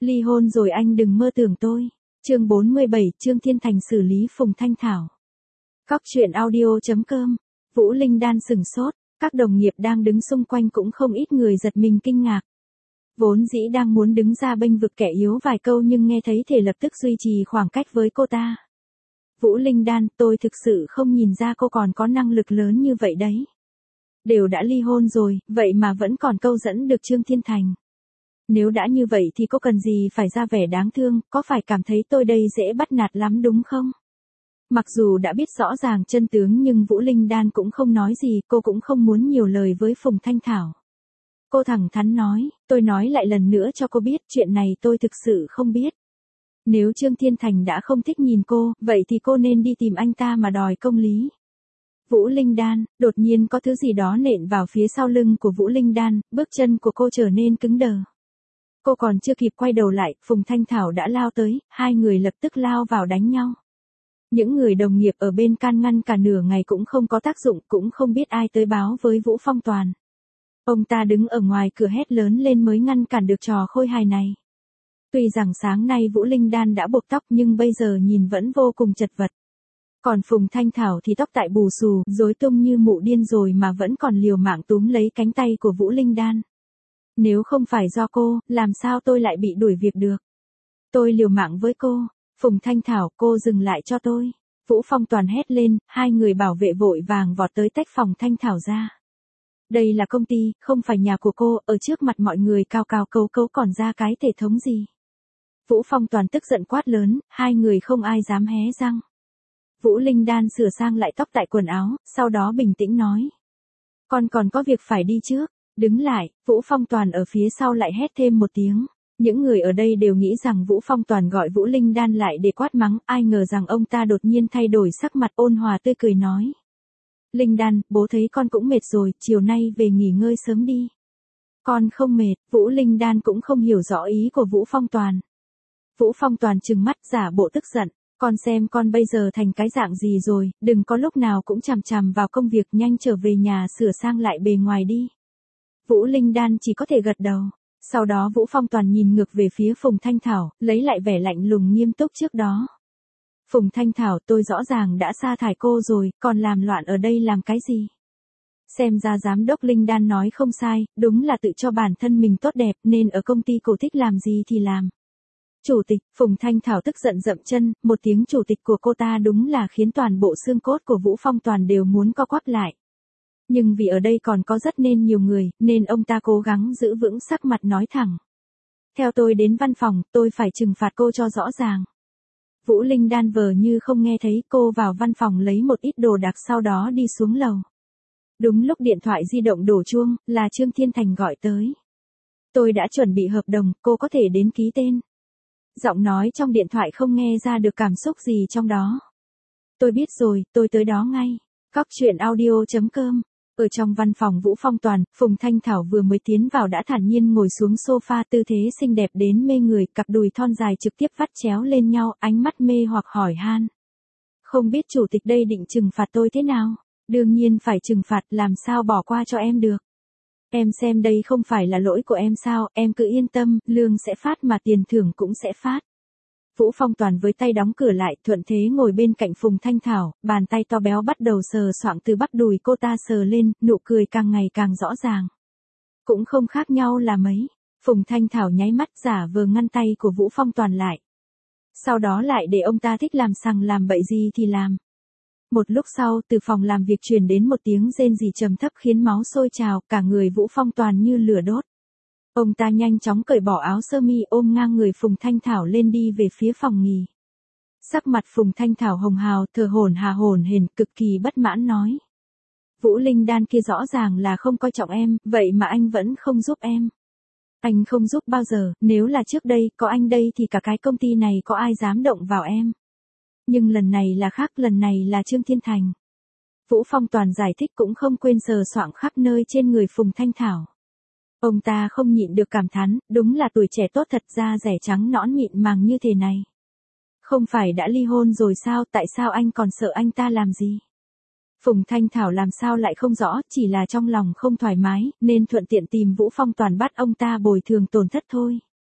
Ly hôn rồi anh đừng mơ tưởng tôi. Chương 47, Trương Thiên Thành xử lý Phùng Thanh Thảo. Cóc truyện audio.com. Vũ Linh Đan sừng sốt, các đồng nghiệp đang đứng xung quanh cũng không ít người giật mình kinh ngạc. Vốn dĩ đang muốn đứng ra bênh vực kẻ yếu vài câu nhưng nghe thấy thể lập tức duy trì khoảng cách với cô ta. Vũ Linh Đan, tôi thực sự không nhìn ra cô còn có năng lực lớn như vậy đấy. Đều đã ly hôn rồi, vậy mà vẫn còn câu dẫn được Trương Thiên Thành. Nếu đã như vậy thì cô cần gì phải ra vẻ đáng thương, có phải cảm thấy tôi đây dễ bắt nạt lắm đúng không? Mặc dù đã biết rõ ràng chân tướng nhưng Vũ Linh Đan cũng không nói gì, cô cũng không muốn nhiều lời với Phùng Thanh Thảo. Cô thẳng thắn nói, tôi nói lại lần nữa cho cô biết chuyện này tôi thực sự không biết. Nếu Trương Thiên Thành đã không thích nhìn cô, vậy thì cô nên đi tìm anh ta mà đòi công lý. Vũ Linh Đan, đột nhiên có thứ gì đó nện vào phía sau lưng của Vũ Linh Đan, bước chân của cô trở nên cứng đờ. Cô còn chưa kịp quay đầu lại, Phùng Thanh Thảo đã lao tới, hai người lập tức lao vào đánh nhau. Những người đồng nghiệp ở bên can ngăn cả nửa ngày cũng không có tác dụng, cũng không biết ai tới báo với Vũ Phong Toàn. Ông ta đứng ở ngoài cửa hét lớn lên mới ngăn cản được trò khôi hài này. Tuy rằng sáng nay Vũ Linh Đan đã buộc tóc nhưng bây giờ nhìn vẫn vô cùng chật vật. Còn Phùng Thanh Thảo thì tóc tại bù xù, rối tung như mụ điên rồi mà vẫn còn liều mạng túm lấy cánh tay của Vũ Linh Đan. Nếu không phải do cô, làm sao tôi lại bị đuổi việc được? Tôi liều mạng với cô. Phùng Thanh Thảo, cô dừng lại cho tôi. Vũ Phong Toàn hét lên, hai người bảo vệ vội vàng vọt tới tách Phùng Thanh Thảo ra. Đây là công ty, không phải nhà của cô, ở trước mặt mọi người cao cao cấu cấu còn ra cái thể thống gì. Vũ Phong Toàn tức giận quát lớn, hai người không ai dám hé răng. Vũ Linh Đan sửa sang lại tóc tại quần áo, sau đó bình tĩnh nói. Con còn có việc phải đi trước. Đứng lại, Vũ Phong Toàn ở phía sau lại hét thêm một tiếng. Những người ở đây đều nghĩ rằng Vũ Phong Toàn gọi Vũ Linh Đan lại để quát mắng, ai ngờ rằng ông ta đột nhiên thay đổi sắc mặt ôn hòa tươi cười nói. Linh Đan, bố thấy con cũng mệt rồi, chiều nay về nghỉ ngơi sớm đi. Con không mệt, Vũ Linh Đan cũng không hiểu rõ ý của Vũ Phong Toàn. Vũ Phong Toàn trừng mắt giả bộ tức giận, con xem con bây giờ thành cái dạng gì rồi, đừng có lúc nào cũng chằm chằm vào công việc, nhanh trở về nhà sửa sang lại bề ngoài đi. Vũ Linh Đan chỉ có thể gật đầu. Sau đó Vũ Phong Toàn nhìn ngược về phía Phùng Thanh Thảo, lấy lại vẻ lạnh lùng nghiêm túc trước đó. Phùng Thanh Thảo, tôi rõ ràng đã sa thải cô rồi, còn làm loạn ở đây làm cái gì? Xem ra giám đốc Linh Đan nói không sai, đúng là tự cho bản thân mình tốt đẹp nên ở công ty cô thích làm gì thì làm. Chủ tịch, Phùng Thanh Thảo tức giận dậm chân, một tiếng chủ tịch của cô ta đúng là khiến toàn bộ xương cốt của Vũ Phong Toàn đều muốn co quắp lại. Nhưng vì ở đây còn có rất nên nhiều người, nên ông ta cố gắng giữ vững sắc mặt nói thẳng. Theo tôi đến văn phòng, tôi phải trừng phạt cô cho rõ ràng. Vũ Linh Đan vờ như không nghe thấy, cô vào văn phòng lấy một ít đồ đạc sau đó đi xuống lầu. Đúng lúc điện thoại di động đổ chuông, là Trương Thiên Thành gọi tới. Tôi đã chuẩn bị hợp đồng, cô có thể đến ký tên. Giọng nói trong điện thoại không nghe ra được cảm xúc gì trong đó. Tôi biết rồi, tôi tới đó ngay. Cóc truyện audio.com. Ở trong văn phòng Vũ Phong Toàn, Phùng Thanh Thảo vừa mới tiến vào đã thản nhiên ngồi xuống sofa, tư thế xinh đẹp đến mê người, cặp đùi thon dài trực tiếp vắt chéo lên nhau, ánh mắt mê hoặc hỏi han. Không biết chủ tịch đây định trừng phạt tôi thế nào? Đương nhiên phải trừng phạt, làm sao bỏ qua cho em được. Em xem đây không phải là lỗi của em sao, em cứ yên tâm, lương sẽ phát mà tiền thưởng cũng sẽ phát. Vũ Phong Toàn với tay đóng cửa lại, thuận thế ngồi bên cạnh Phùng Thanh Thảo, bàn tay to béo bắt đầu sờ soạng từ bắp đùi cô ta sờ lên, nụ cười càng ngày càng rõ ràng. Cũng không khác nhau là mấy. Phùng Thanh Thảo nháy mắt giả vờ ngăn tay của Vũ Phong Toàn lại. Sau đó lại để ông ta thích làm sằng làm bậy gì thì làm. Một lúc sau, từ phòng làm việc truyền đến một tiếng rên rỉ trầm thấp khiến máu sôi trào, cả người Vũ Phong Toàn như lửa đốt. Ông ta nhanh chóng cởi bỏ áo sơ mi ôm ngang người Phùng Thanh Thảo lên đi về phía phòng nghỉ. Sắc mặt Phùng Thanh Thảo hồng hào, thở hổn hển, cực kỳ bất mãn nói. Vũ Linh Đan kia rõ ràng là không coi trọng em, vậy mà anh vẫn không giúp em. Anh không giúp bao giờ, nếu là trước đây, có anh đây thì cả cái công ty này có ai dám động vào em. Nhưng lần này là khác, lần này là Trương Thiên Thành. Vũ Phong Toàn giải thích cũng không quên sờ soạng khắp nơi trên người Phùng Thanh Thảo. Ông ta không nhịn được cảm thán, đúng là tuổi trẻ tốt thật, da rẻ trắng nõn mịn màng như thế này. Không phải đã ly hôn rồi sao, tại sao anh còn sợ anh ta làm gì? Phùng Thanh Thảo làm sao lại không rõ, chỉ là trong lòng không thoải mái, nên thuận tiện tìm Vũ Phong Toàn bắt ông ta bồi thường tổn thất thôi.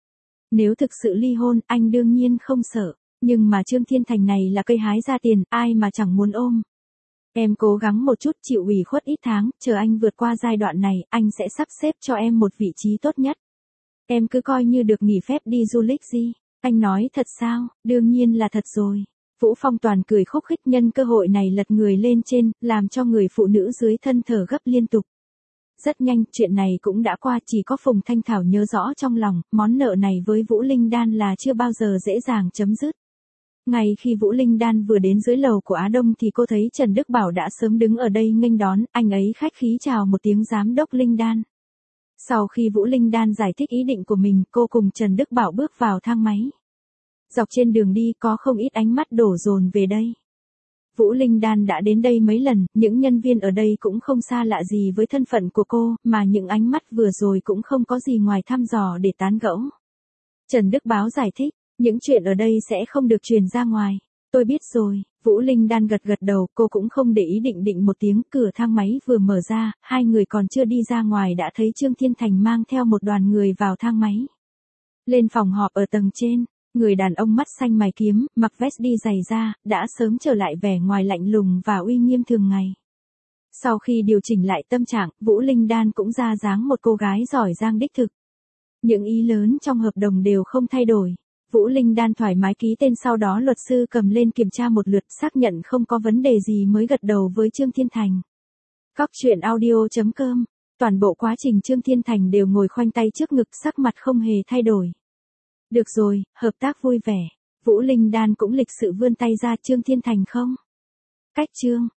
Nếu thực sự ly hôn, anh đương nhiên không sợ. Nhưng mà Trương Thiên Thành này là cây hái ra tiền, ai mà chẳng muốn ôm. Em cố gắng một chút, chịu ủy khuất ít tháng, chờ anh vượt qua giai đoạn này, anh sẽ sắp xếp cho em một vị trí tốt nhất. Em cứ coi như được nghỉ phép đi du lịch gì. Anh nói thật sao? Đương nhiên là thật rồi. Vũ Phong Toàn cười khúc khích, nhân cơ hội này lật người lên trên, làm cho người phụ nữ dưới thân thở gấp liên tục. Rất nhanh, chuyện này cũng đã qua, chỉ có Phùng Thanh Thảo nhớ rõ trong lòng, món nợ này với Vũ Linh Đan là chưa bao giờ dễ dàng chấm dứt. Ngay khi Vũ Linh Đan vừa đến dưới lầu của Á Đông thì cô thấy Trần Đức Bảo đã sớm đứng ở đây nghênh đón, anh ấy khách khí chào một tiếng giám đốc Linh Đan. Sau khi Vũ Linh Đan giải thích ý định của mình, cô cùng Trần Đức Bảo bước vào thang máy. Dọc trên đường đi có không ít ánh mắt đổ dồn về đây. Vũ Linh Đan đã đến đây mấy lần, những nhân viên ở đây cũng không xa lạ gì với thân phận của cô, mà những ánh mắt vừa rồi cũng không có gì ngoài thăm dò để tán gẫu. Trần Đức Báo giải thích, những chuyện ở đây sẽ không được truyền ra ngoài. Tôi biết rồi, Vũ Linh Đan gật gật đầu, cô cũng không để ý, định một tiếng, cửa thang máy vừa mở ra, hai người còn chưa đi ra ngoài đã thấy Trương Thiên Thành mang theo một đoàn người vào thang máy. Lên phòng họp ở tầng trên. Người đàn ông mắt xanh mày kiếm, mặc vest đi giày da, đã sớm trở lại vẻ ngoài lạnh lùng và uy nghiêm thường ngày. Sau khi điều chỉnh lại tâm trạng, Vũ Linh Đan cũng ra dáng một cô gái giỏi giang đích thực. Những ý lớn trong hợp đồng đều không thay đổi. Vũ Linh Đan thoải mái ký tên, sau đó luật sư cầm lên kiểm tra một lượt, xác nhận không có vấn đề gì mới gật đầu với Trương Thiên Thành. Cóc truyện audio.com. Toàn bộ quá trình Trương Thiên Thành đều ngồi khoanh tay trước ngực, sắc mặt không hề thay đổi. Được rồi, hợp tác vui vẻ. Vũ Linh Đan cũng lịch sự vươn tay ra, Trương Thiên Thành không? Cách Trương.